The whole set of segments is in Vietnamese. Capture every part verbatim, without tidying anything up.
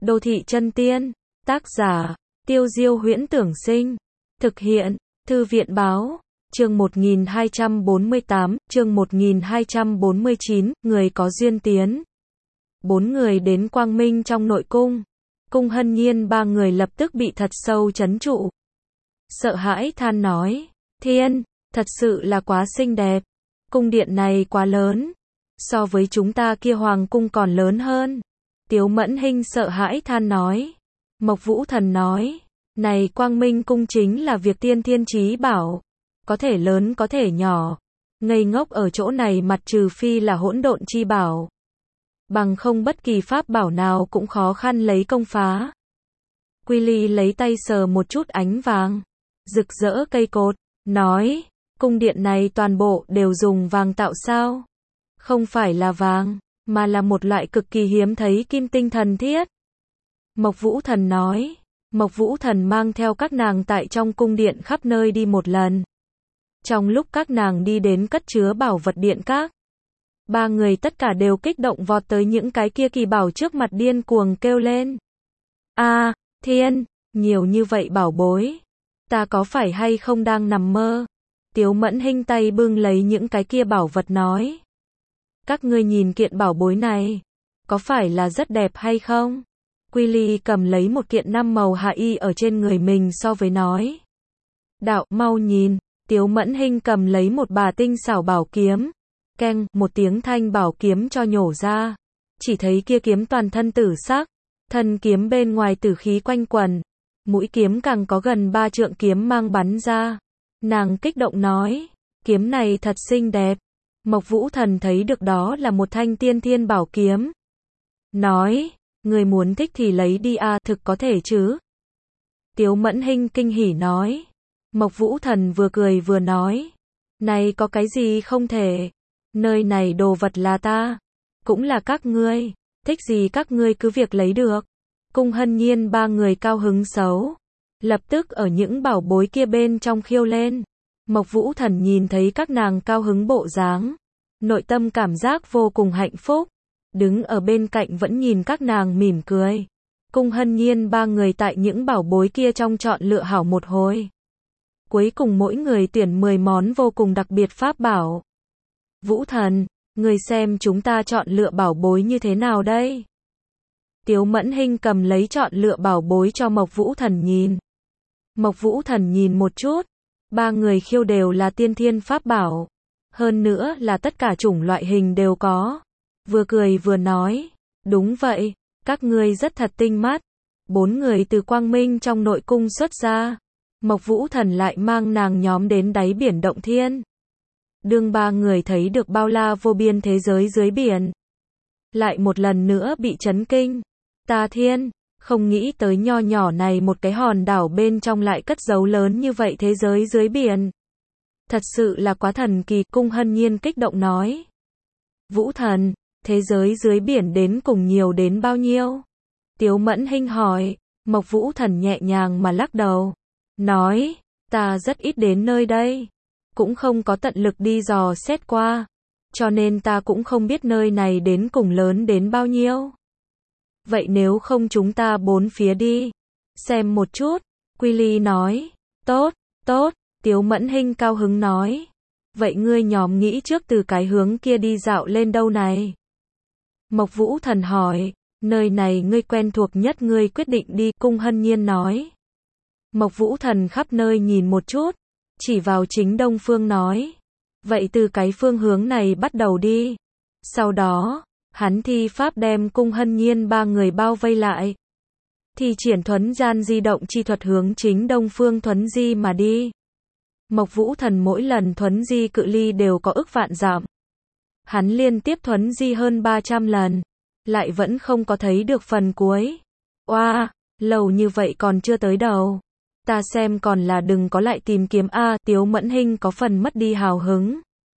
Đô thị chân tiên. Tác giả, Tiêu Diêu Huyễn Tưởng Sinh. Thực hiện, Thư viện Báo. Chương một nghìn hai trăm bốn mươi tám, chương một nghìn hai trăm bốn mươi chín, người có duyên tiến. Bốn người đến Quang Minh trong nội cung. Cung Hân Nhiên ba người lập tức bị thật sâu chấn trụ. Sợ hãi than nói, thiên, thật sự là quá xinh đẹp. Cung điện này quá lớn. So với chúng ta kia hoàng cung còn lớn hơn. Tiếu Mẫn Hinh sợ hãi than nói. Mộc Vũ Thần nói, này Quang Minh cung chính là việc tiên thiên chí bảo. Có thể lớn có thể nhỏ. Ngây ngốc ở chỗ này mặt trừ phi là hỗn độn chi bảo. Bằng không bất kỳ pháp bảo nào cũng khó khăn lấy công phá. Quy Ly lấy tay sờ một chút ánh vàng. Rực rỡ cây cột. Nói, cung điện này toàn bộ đều dùng vàng tạo sao? Không phải là vàng, mà là một loại cực kỳ hiếm thấy kim tinh thần thiết. Mộc Vũ Thần nói. Mộc Vũ Thần mang theo các nàng tại trong cung điện khắp nơi đi một lần. Trong lúc các nàng đi đến cất chứa bảo vật điện các, ba người tất cả đều kích động vọt tới những cái kia kỳ bảo trước mặt điên cuồng kêu lên. A, thiên, nhiều như vậy bảo bối. Ta có phải hay không đang nằm mơ? Tiếu Mẫn Hinh tay bưng lấy những cái kia bảo vật nói. Các ngươi nhìn kiện bảo bối này, có phải là rất đẹp hay không? Quy Ly cầm lấy một kiện năm màu hạ y ở trên người mình so với nói. Đạo, mau nhìn. Tiếu Mẫn Hinh cầm lấy một bà tinh xảo bảo kiếm. Keng, một tiếng thanh bảo kiếm cho nhổ ra. Chỉ thấy kia kiếm toàn thân tử sắc. Thân kiếm bên ngoài tử khí quanh quần. Mũi kiếm càng có gần ba trượng kiếm mang bắn ra. Nàng kích động nói. Kiếm này thật xinh đẹp. Mộc Vũ Thần thấy được đó là một thanh tiên thiên bảo kiếm. Nói, người muốn thích thì lấy đi a, thực có thể chứ? Tiếu Mẫn Hinh kinh hỉ nói. Mộc Vũ Thần vừa cười vừa nói. Này có cái gì không thể? Nơi này đồ vật là ta. Cũng là các ngươi. Thích gì các ngươi cứ việc lấy được. Cung Hân Nhiên ba người cao hứng xấu. Lập tức ở những bảo bối kia bên trong khiêu lên. Mộc Vũ Thần nhìn thấy các nàng cao hứng bộ dáng. Nội tâm cảm giác vô cùng hạnh phúc. Đứng ở bên cạnh vẫn nhìn các nàng mỉm cười. Cung Hân Nhiên ba người tại những bảo bối kia trong chọn lựa hảo một hồi. Cuối cùng mỗi người tuyển mười món vô cùng đặc biệt pháp bảo. Vũ Thần, người xem chúng ta chọn lựa bảo bối như thế nào đây? Tiếu Mẫn Hinh cầm lấy chọn lựa bảo bối cho Mộc Vũ Thần nhìn. Mộc Vũ Thần nhìn một chút. Ba người khiêu đều là tiên thiên pháp bảo. Hơn nữa là tất cả chủng loại hình đều có. Vừa cười vừa nói. Đúng vậy, các ngươi rất thật tinh mắt. Bốn người từ Quang Minh trong nội cung xuất ra. Mộc Vũ Thần lại mang nàng nhóm đến đáy biển động thiên. Đương ba người thấy được bao la vô biên thế giới dưới biển. Lại một lần nữa bị chấn kinh. Ta thiên, không nghĩ tới nho nhỏ này một cái hòn đảo bên trong lại cất giấu lớn như vậy thế giới dưới biển. Thật sự là quá thần kỳ, Cung Hân Nhiên kích động nói. Vũ Thần, thế giới dưới biển đến cùng nhiều đến bao nhiêu? Tiếu Mẫn Hinh hỏi. Mộc Vũ Thần nhẹ nhàng mà lắc đầu. Nói, ta rất ít đến nơi đây. Cũng không có tận lực đi dò xét qua. Cho nên ta cũng không biết nơi này đến cùng lớn đến bao nhiêu. Vậy nếu không chúng ta bốn phía đi. Xem một chút. Quy Ly nói. Tốt, tốt. Tiếu Mẫn Hinh cao hứng nói. Vậy ngươi nhóm nghĩ trước từ cái hướng kia đi dạo lên đâu này? Mộc Vũ Thần hỏi. Nơi này ngươi quen thuộc nhất, ngươi quyết định đi. Cung Hân Nhiên nói. Mộc Vũ Thần khắp nơi nhìn một chút. Chỉ vào chính đông phương nói. Vậy từ cái phương hướng này bắt đầu đi. Sau đó, hắn thi pháp đem Cung Hân Nhiên ba người bao vây lại. Thì triển thuấn gian di động chi thuật hướng chính đông phương thuấn di mà đi. Mộc Vũ Thần mỗi lần thuấn di cự ly đều có ức vạn dặm. Hắn liên tiếp thuấn di hơn ba trăm lần. Lại vẫn không có thấy được phần cuối. Oa, lâu như vậy còn chưa tới đầu. Ta xem còn là đừng có lại tìm kiếm a. Tiếu Mẫn Hinh có phần mất đi hào hứng.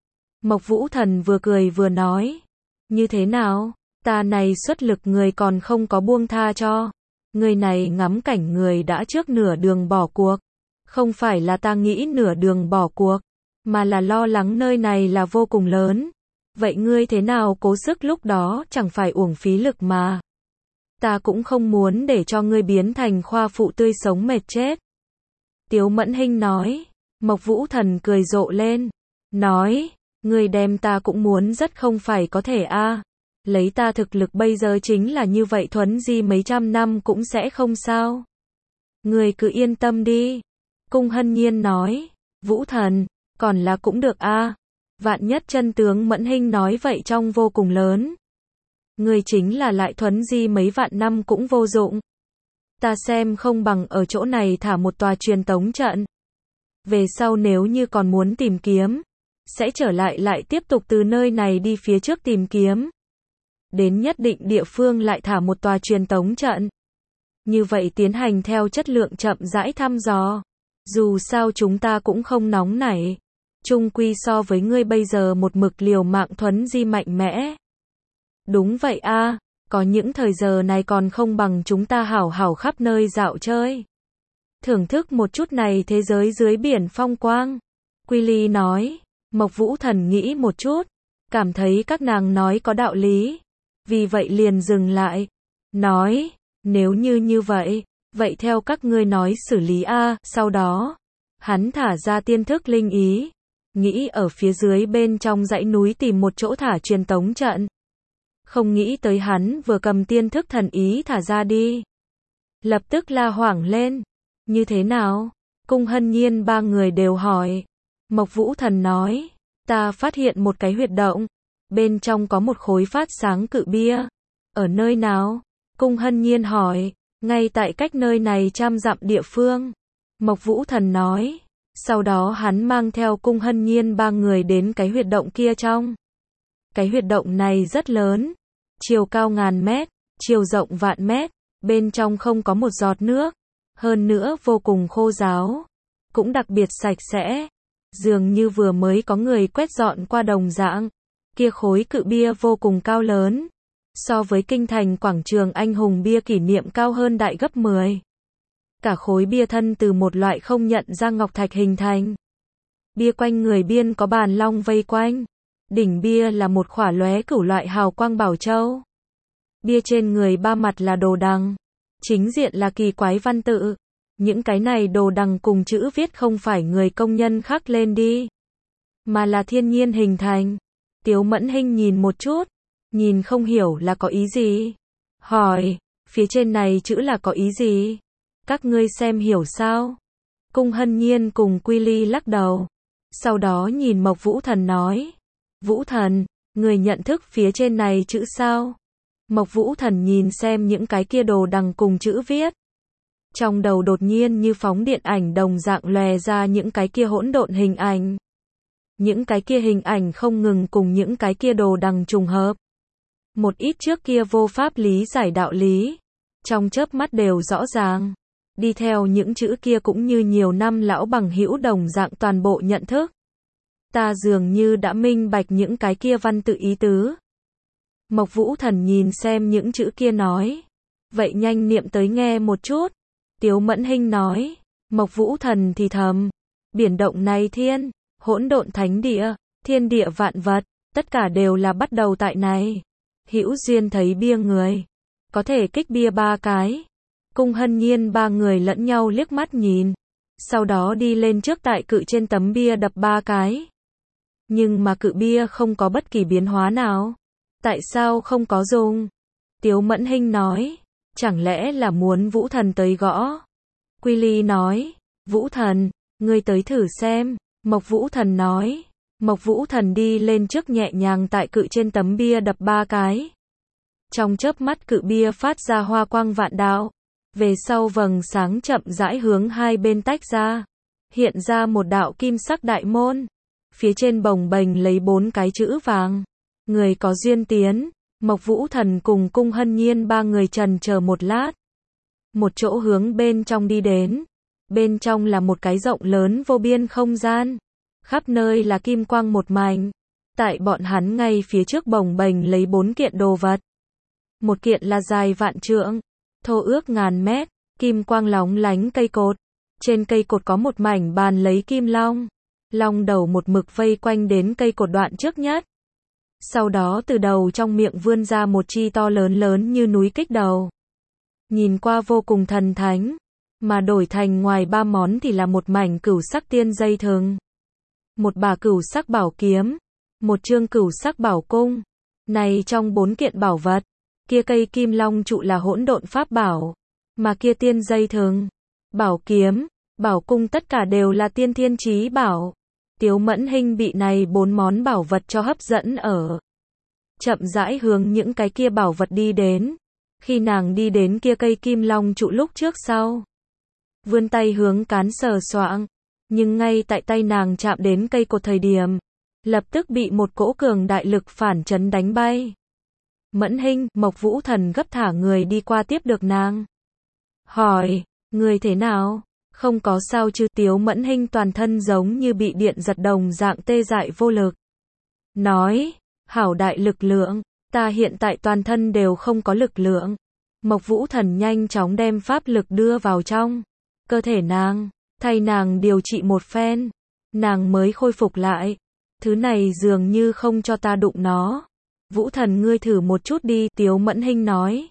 Mộc Vũ Thần vừa cười vừa nói. Như thế nào? Ta này xuất lực người còn không có buông tha cho. Người này ngắm cảnh người đã trước nửa đường bỏ cuộc. Không phải là ta nghĩ nửa đường bỏ cuộc, mà là lo lắng nơi này là vô cùng lớn. Vậy ngươi thế nào cố sức lúc đó chẳng phải uổng phí lực mà. Ta cũng không muốn để cho ngươi biến thành khoa phụ tươi sống mệt chết. Tiếu Mẫn Hinh nói. Mộc Vũ Thần cười rộ lên. Nói, ngươi đem ta cũng muốn rất không phải có thể a. Lấy ta thực lực bây giờ chính là như vậy thuấn di mấy trăm năm cũng sẽ không sao. Ngươi cứ yên tâm đi. Cung Hân Nhiên nói. Vũ Thần, còn là cũng được a. Vạn nhất chân tướng Mẫn Hinh nói vậy trong vô cùng lớn. Ngươi chính là lại thuấn di mấy vạn năm cũng vô dụng. Ta xem không bằng ở chỗ này thả một tòa truyền tống trận. Về sau nếu như còn muốn tìm kiếm, sẽ trở lại lại tiếp tục từ nơi này đi phía trước tìm kiếm. Đến nhất định địa phương lại thả một tòa truyền tống trận. Như vậy tiến hành theo chất lượng chậm rãi thăm dò. Dù sao chúng ta cũng không nóng nảy. Chung quy so với ngươi bây giờ một mực liều mạng thuấn di mạnh mẽ. Đúng vậy a, có những thời giờ này còn không bằng chúng ta hảo hảo khắp nơi dạo chơi. Thưởng thức một chút này thế giới dưới biển phong quang. Quy Ly nói. Mộc Vũ Thần nghĩ một chút, cảm thấy các nàng nói có đạo lý. Vì vậy liền dừng lại. Nói, nếu như như vậy, vậy theo các ngươi nói xử lý a. Sau đó, hắn thả ra tiên thức linh ý, nghĩ ở phía dưới bên trong dãy núi tìm một chỗ thả truyền tống trận. Không nghĩ tới hắn vừa cầm tiên thức thần ý thả ra đi. Lập tức la hoảng lên. Như thế nào? Cung Hân Nhiên ba người đều hỏi. Mộc Vũ Thần nói. Ta phát hiện một cái huyệt động. Bên trong có một khối phát sáng cự bia. Ở nơi nào? Cung Hân Nhiên hỏi. Ngay tại cách nơi này trăm dặm địa phương. Mộc Vũ Thần nói. Sau đó hắn mang theo Cung Hân Nhiên ba người đến cái huyệt động kia trong. Cái huyệt động này rất lớn. Chiều cao ngàn mét, chiều rộng vạn mét. Bên trong không có một giọt nước. Hơn nữa vô cùng khô ráo. Cũng đặc biệt sạch sẽ. Dường như vừa mới có người quét dọn qua đồng dạng. Kia khối cự bia vô cùng cao lớn. So với kinh thành quảng trường anh hùng bia kỷ niệm cao hơn đại gấp mười. Cả khối bia thân từ một loại không nhận ra ngọc thạch hình thành. Bia quanh người biên có bàn long vây quanh. Đỉnh bia là một khỏa lóe cửu loại hào quang bảo châu. Bia trên người ba mặt là đồ đằng. Chính diện là kỳ quái văn tự. Những cái này đồ đằng cùng chữ viết không phải người công nhân khắc lên đi, mà là thiên nhiên hình thành. Tiếu Mẫn Hinh nhìn một chút, nhìn không hiểu là có ý gì. Hỏi, phía trên này chữ là có ý gì? Các ngươi xem hiểu sao? Cung Hân Nhiên cùng Quy Ly lắc đầu. Sau đó nhìn Mộc Vũ Thần nói. Vũ Thần, người nhận thức phía trên này chữ sao? Mộc Vũ Thần nhìn xem những cái kia đồ đằng cùng chữ viết. Trong đầu đột nhiên như phóng điện ảnh đồng dạng lòe ra những cái kia hỗn độn hình ảnh. Những cái kia hình ảnh không ngừng cùng những cái kia đồ đằng trùng hợp. Một ít trước kia vô pháp lý giải đạo lý, trong chớp mắt đều rõ ràng. Đi theo những chữ kia cũng như nhiều năm lão bằng hữu đồng dạng toàn bộ nhận thức. Ta dường như đã minh bạch những cái kia văn tự ý tứ. Mộc Vũ Thần nhìn xem những chữ kia nói. Vậy nhanh niệm tới nghe một chút. Tiếu Mẫn Hinh nói. Mộc Vũ Thần thì thầm. Biển động này thiên, hỗn độn thánh địa, thiên địa vạn vật, tất cả đều là bắt đầu tại này. Hữu duyên thấy bia người, có thể kích bia ba cái. Cung Hân Nhiên ba người lẫn nhau liếc mắt nhìn. Sau đó đi lên trước tại cự trên tấm bia đập ba cái. Nhưng mà cự bia không có bất kỳ biến hóa nào. Tại sao không có dùng? Tiếu Mẫn Hinh nói. Chẳng lẽ là muốn Vũ Thần tới gõ? Quy Ly nói. Vũ Thần, ngươi tới thử xem. Mộc Vũ Thần nói. Mộc Vũ Thần đi lên trước nhẹ nhàng tại cự trên tấm bia đập ba cái. Trong chớp mắt cự bia phát ra hoa quang vạn đạo. Về sau vầng sáng chậm rãi hướng hai bên tách ra. Hiện ra một đạo kim sắc đại môn. Phía trên bồng bềnh lấy bốn cái chữ vàng. Người có duyên tiến. Mộc Vũ Thần cùng Cung Hân Nhiên ba người trần chờ một lát. Một chỗ hướng bên trong đi đến. Bên trong là một cái rộng lớn vô biên không gian. Khắp nơi là kim quang một mảnh. Tại bọn hắn ngay phía trước bồng bềnh lấy bốn kiện đồ vật. Một kiện là dài vạn trượng, thô ước ngàn mét, kim quang lóng lánh cây cột. Trên cây cột có một mảnh bàn lấy kim long. Long đầu một mực vây quanh đến cây cột đoạn trước nhất. Sau đó từ đầu trong miệng vươn ra một chi to lớn lớn như núi kích đầu. nhìn qua vô cùng thần thánh, mà đổi thành ngoài ba món thì là một mảnh cửu sắc tiên dây thừng, một bả cửu sắc bảo kiếm, một chương cửu sắc bảo cung. Này trong bốn kiện bảo vật, kia cây kim long trụ là hỗn độn pháp bảo, mà kia tiên dây thừng, bảo kiếm, bảo cung tất cả đều là tiên thiên chí bảo. Tiếu Mẫn Hinh bị này bốn món bảo vật cho hấp dẫn ở. Chậm rãi hướng những cái kia bảo vật đi đến. Khi nàng đi đến kia cây kim long trụ lúc trước sau, vươn tay hướng cán sờ soạng, nhưng ngay tại tay nàng chạm đến cây cột thời điểm, lập tức bị một cỗ cường đại lực phản chấn đánh bay. Mẫn Hinh, Mộc Vũ Thần gấp thả người đi qua tiếp được nàng. Hỏi, người thế nào? Không có sao chứ? Tiếu Mẫn Hinh toàn thân giống như bị điện giật đồng dạng tê dại vô lực. Nói, hảo đại lực lượng, ta hiện tại toàn thân đều không có lực lượng. Mộc Vũ Thần nhanh chóng đem pháp lực đưa vào trong cơ thể nàng, thay nàng điều trị một phen, nàng mới khôi phục lại. Thứ này dường như không cho ta đụng nó. Vũ Thần ngươi thử một chút đi, Tiếu Mẫn Hinh nói.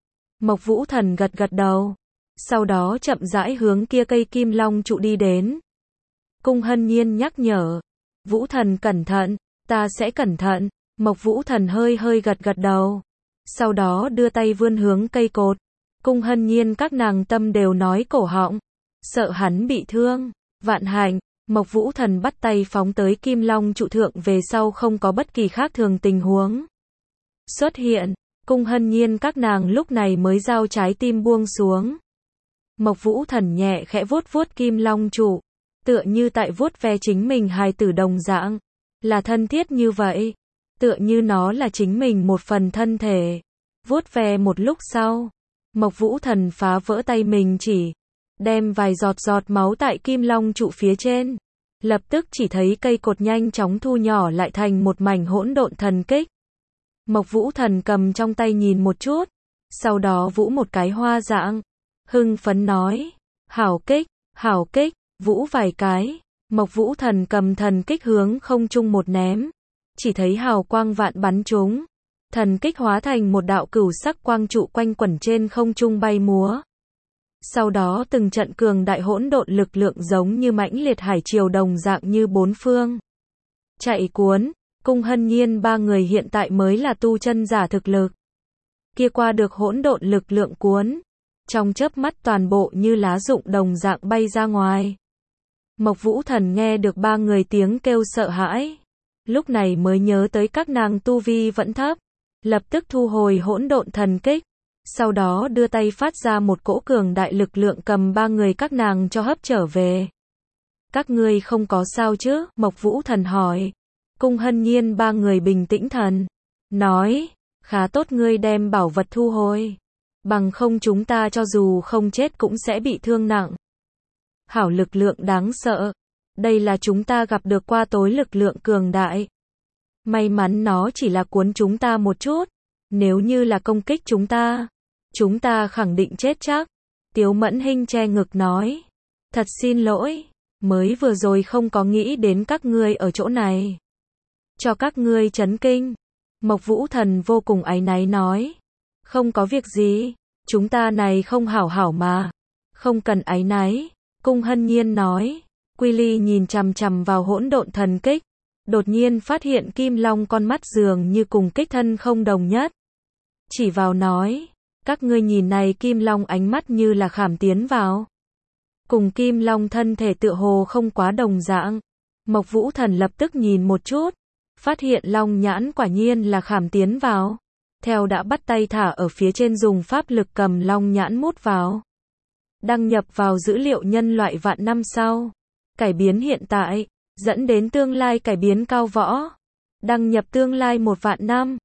Mộc Vũ Thần gật gật đầu, sau đó chậm rãi hướng kia cây kim long trụ đi đến. Cung Hân Nhiên nhắc nhở, Vũ Thần cẩn thận, ta sẽ cẩn thận. Mộc Vũ Thần hơi hơi gật gật đầu, sau đó đưa tay vươn hướng cây cột. Cung Hân Nhiên các nàng tâm đều nói cổ họng, sợ hắn bị thương. Vạn hạnh, Mộc Vũ Thần bắt tay phóng tới kim long trụ thượng về sau không có bất kỳ khác thường tình huống xuất hiện. Cung Hân Nhiên các nàng lúc này mới giao trái tim buông xuống. Mộc Vũ Thần nhẹ khẽ vuốt vuốt kim long trụ, tựa như tại vuốt ve chính mình hài tử đồng dạng, là thân thiết như vậy, tựa như nó là chính mình một phần thân thể. Vuốt ve một lúc sau, Mộc Vũ Thần phá vỡ tay mình chỉ, đem vài giọt giọt máu tại kim long trụ phía trên, lập tức chỉ thấy cây cột nhanh chóng thu nhỏ lại thành một mảnh hỗn độn thần kích. Mộc Vũ Thần cầm trong tay nhìn một chút, sau đó vũ một cái hoa dạng, hưng phấn nói, hảo kích, hảo kích, vũ vài cái. Mộc Vũ Thần cầm thần kích hướng không trung một ném, chỉ thấy hào quang vạn bắn trúng, thần kích hóa thành một đạo cửu sắc quang trụ quanh quẩn trên không trung bay múa. Sau đó từng trận cường đại hỗn độn lực lượng giống như mãnh liệt hải triều đồng dạng như bốn phương chạy cuốn. Cung Hân Nhiên ba người hiện tại mới là tu chân giả thực lực, kia qua được hỗn độn lực lượng cuốn, trong chớp mắt toàn bộ như lá rụng đồng dạng bay ra ngoài. Mộc Vũ Thần nghe được ba người tiếng kêu sợ hãi, lúc này mới nhớ tới các nàng tu vi vẫn thấp, lập tức thu hồi hỗn độn thần kích, sau đó đưa tay phát ra một cỗ cường đại lực lượng cầm ba người các nàng cho hấp trở về. Các ngươi không có sao chứ? Mộc Vũ Thần hỏi. Cung Hân Nhiên ba người bình tĩnh thần, nói, khá tốt ngươi đem bảo vật thu hồi, bằng không chúng ta cho dù không chết cũng sẽ bị thương nặng. Hảo lực lượng đáng sợ, đây là chúng ta gặp được qua tối lực lượng cường đại. May mắn nó chỉ là cuốn chúng ta một chút, nếu như là công kích chúng ta, chúng ta khẳng định chết chắc. Tiếu Mẫn Hinh che ngực nói, thật xin lỗi, mới vừa rồi không có nghĩ đến các ngươi ở chỗ này, cho các ngươi chấn kinh. Mộc Vũ Thần vô cùng áy náy nói, không có việc gì, chúng ta này không hảo hảo mà, không cần áy náy. Cung Hân Nhiên nói. Quy Ly nhìn chằm chằm vào hỗn độn thần kích, đột nhiên phát hiện kim long con mắt dường như cùng kích thân không đồng nhất, chỉ vào nói, các ngươi nhìn này kim long ánh mắt như là khảm tiến vào, cùng kim long thân thể tựa hồ không quá đồng dạng. Mộc Vũ Thần lập tức nhìn một chút, phát hiện long nhãn quả nhiên là khảm tiến vào, theo đã bắt tay thả ở phía trên dùng pháp lực cầm long nhãn mút vào, đăng nhập vào dữ liệu nhân loại vạn năm sau, cải biến hiện tại, dẫn đến tương lai cải biến cao võ, đăng nhập tương lai một vạn năm.